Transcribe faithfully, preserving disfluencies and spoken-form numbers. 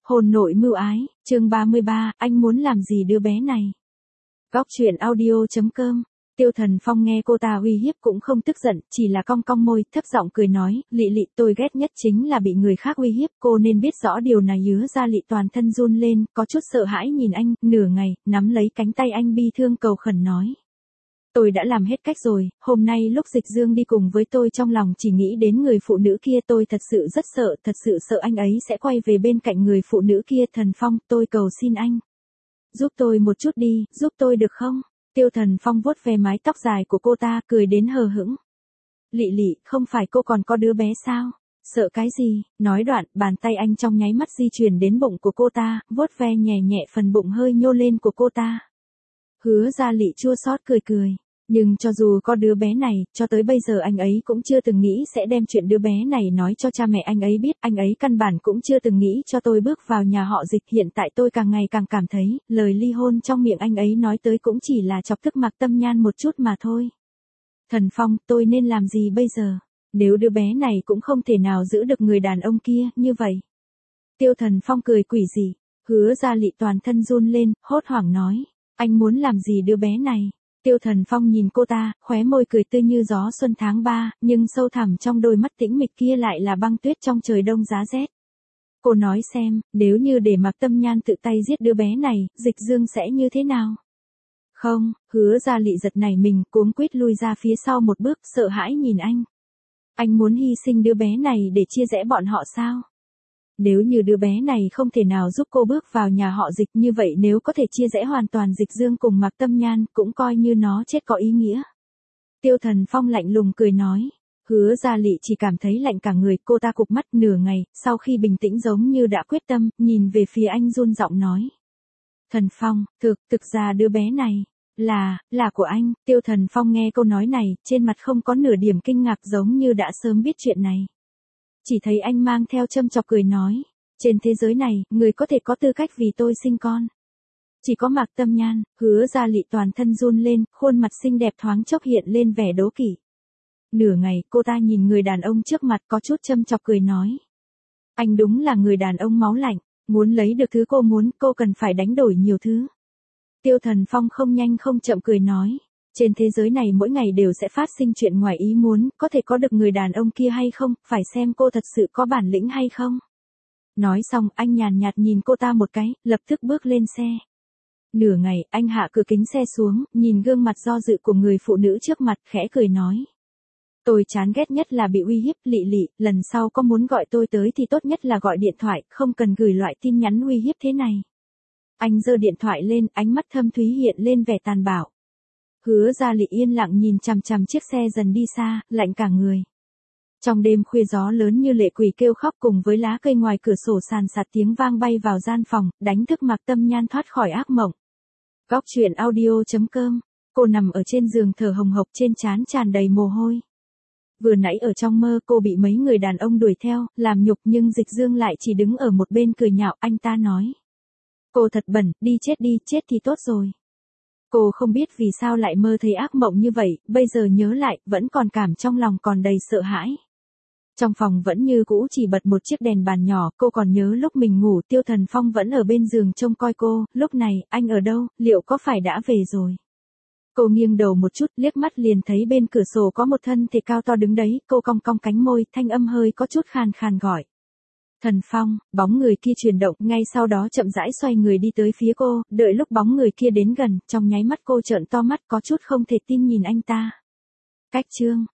Hôn nội mưu ái, chương ba mươi ba, anh muốn làm gì đứa bé này? Góc truyện audio chấm com. Tiêu Thần Phong nghe cô ta uy hiếp cũng không tức giận, chỉ là cong cong môi, thấp giọng cười nói, Lị Lị, tôi ghét nhất chính là bị người khác uy hiếp, cô nên biết rõ điều này. Hứa Gia Lị toàn thân run lên, có chút sợ hãi nhìn anh, nửa ngày, nắm lấy cánh tay anh bi thương cầu khẩn nói. Tôi đã làm hết cách rồi, hôm nay lúc Dịch Dương đi cùng với tôi trong lòng chỉ nghĩ đến người phụ nữ kia, tôi thật sự rất sợ, thật sự sợ anh ấy sẽ quay về bên cạnh người phụ nữ kia. Thần Phong, tôi cầu xin anh. Giúp tôi một chút đi, giúp tôi được không? Tiêu Thần Phong vuốt về mái tóc dài của cô ta, cười đến hờ hững. Lị Lị, không phải cô còn có đứa bé sao? Sợ cái gì? Nói đoạn, bàn tay anh trong nháy mắt di chuyển đến bụng của cô ta, vuốt ve nhẹ nhẹ phần bụng hơi nhô lên của cô ta. Hứa Gia Lị chua xót cười cười. Nhưng cho dù có đứa bé này, cho tới bây giờ anh ấy cũng chưa từng nghĩ sẽ đem chuyện đứa bé này nói cho cha mẹ anh ấy biết, anh ấy căn bản cũng chưa từng nghĩ cho tôi bước vào nhà họ Dịch. Hiện tại tôi càng ngày càng cảm thấy, lời ly hôn trong miệng anh ấy nói tới cũng chỉ là chọc tức Mạc Tâm Nhan một chút mà thôi. Thần Phong, tôi nên làm gì bây giờ? Nếu đứa bé này cũng không thể nào giữ được người đàn ông kia, như vậy. Tiêu Thần Phong cười quỷ dị, Hứa Gia Lị toàn thân run lên, hốt hoảng nói, anh muốn làm gì đứa bé này? Tiêu Thần Phong nhìn cô ta, khóe môi cười tươi như gió xuân tháng ba, nhưng sâu thẳm trong đôi mắt tĩnh mịch kia lại là băng tuyết trong trời đông giá rét. Cô nói xem, nếu như để Mạc Tâm Nhan tự tay giết đứa bé này, Dịch Dương sẽ như thế nào? Không, Hứa Gia Lị giật nảy mình, cuống quýt lui ra phía sau một bước, sợ hãi nhìn anh. Anh muốn hy sinh đứa bé này để chia rẽ bọn họ sao? Nếu như đứa bé này không thể nào giúp cô bước vào nhà họ Dịch, như vậy nếu có thể chia rẽ hoàn toàn Dịch Dương cùng Mạc Tâm Nhan, cũng coi như nó chết có ý nghĩa. Tiêu Thần Phong lạnh lùng cười nói. Hứa Gia Lị chỉ cảm thấy lạnh cả người, cô ta cụp mắt nửa ngày, sau khi bình tĩnh giống như đã quyết tâm, nhìn về phía anh run giọng nói. Thần Phong, thực, thực ra đứa bé này, là, là của anh. Tiêu Thần Phong nghe câu nói này, trên mặt không có nửa điểm kinh ngạc, giống như đã sớm biết chuyện này. Chỉ thấy anh mang theo châm chọc cười nói, trên thế giới này, người có thể có tư cách vì tôi sinh con. Chỉ có Mạc Tâm Nhan. Hứa Gia Lị toàn thân run lên, khuôn mặt xinh đẹp thoáng chốc hiện lên vẻ đố kỵ. Nửa ngày, cô ta nhìn người đàn ông trước mặt có chút châm chọc cười nói. Anh đúng là người đàn ông máu lạnh, muốn lấy được thứ cô muốn, cô cần phải đánh đổi nhiều thứ. Tiêu Thần Phong không nhanh không chậm cười nói. Trên thế giới này mỗi ngày đều sẽ phát sinh chuyện ngoài ý muốn, có thể có được người đàn ông kia hay không, phải xem cô thật sự có bản lĩnh hay không. Nói xong, anh nhàn nhạt nhìn cô ta một cái, lập tức bước lên xe. Nửa ngày, anh hạ cửa kính xe xuống, nhìn gương mặt do dự của người phụ nữ trước mặt, khẽ cười nói. Tôi chán ghét nhất là bị uy hiếp. Lị Lị, lần sau có muốn gọi tôi tới thì tốt nhất là gọi điện thoại, không cần gửi loại tin nhắn uy hiếp thế này. Anh giơ điện thoại lên, ánh mắt thâm thúy hiện lên vẻ tàn bạo. Hứa Gia Lị yên lặng nhìn chằm chằm chiếc xe dần đi xa, lạnh cả người. Trong đêm khuya gió lớn như lệ quỷ kêu khóc cùng với lá cây ngoài cửa sổ sàn sạt tiếng vang bay vào gian phòng, đánh thức Mạc Tâm Nhan thoát khỏi ác mộng. Góc truyện audio chấm com. Cô nằm ở trên giường thở hồng hộc, trên trán tràn đầy mồ hôi. Vừa nãy ở trong mơ cô bị mấy người đàn ông đuổi theo, làm nhục, nhưng Dịch Dương lại chỉ đứng ở một bên cười nhạo. Anh ta nói. Cô thật bẩn, đi chết đi, chết thì tốt rồi. Cô không biết vì sao lại mơ thấy ác mộng như vậy, bây giờ nhớ lại, vẫn còn cảm trong lòng còn đầy sợ hãi. Trong phòng vẫn như cũ chỉ bật một chiếc đèn bàn nhỏ, cô còn nhớ lúc mình ngủ, Tiêu Thần Phong vẫn ở bên giường trông coi cô, lúc này, anh ở đâu, liệu có phải đã về rồi? Cô nghiêng đầu một chút, liếc mắt liền thấy bên cửa sổ có một thân thể cao to đứng đấy, cô cong cong cánh môi, thanh âm hơi có chút khàn khàn gọi. Thần Phong. Bóng người kia chuyển động, ngay sau đó chậm rãi xoay người đi tới phía cô, đợi lúc bóng người kia đến gần, trong nháy mắt cô trợn to mắt có chút không thể tin nhìn anh ta. Cách chương.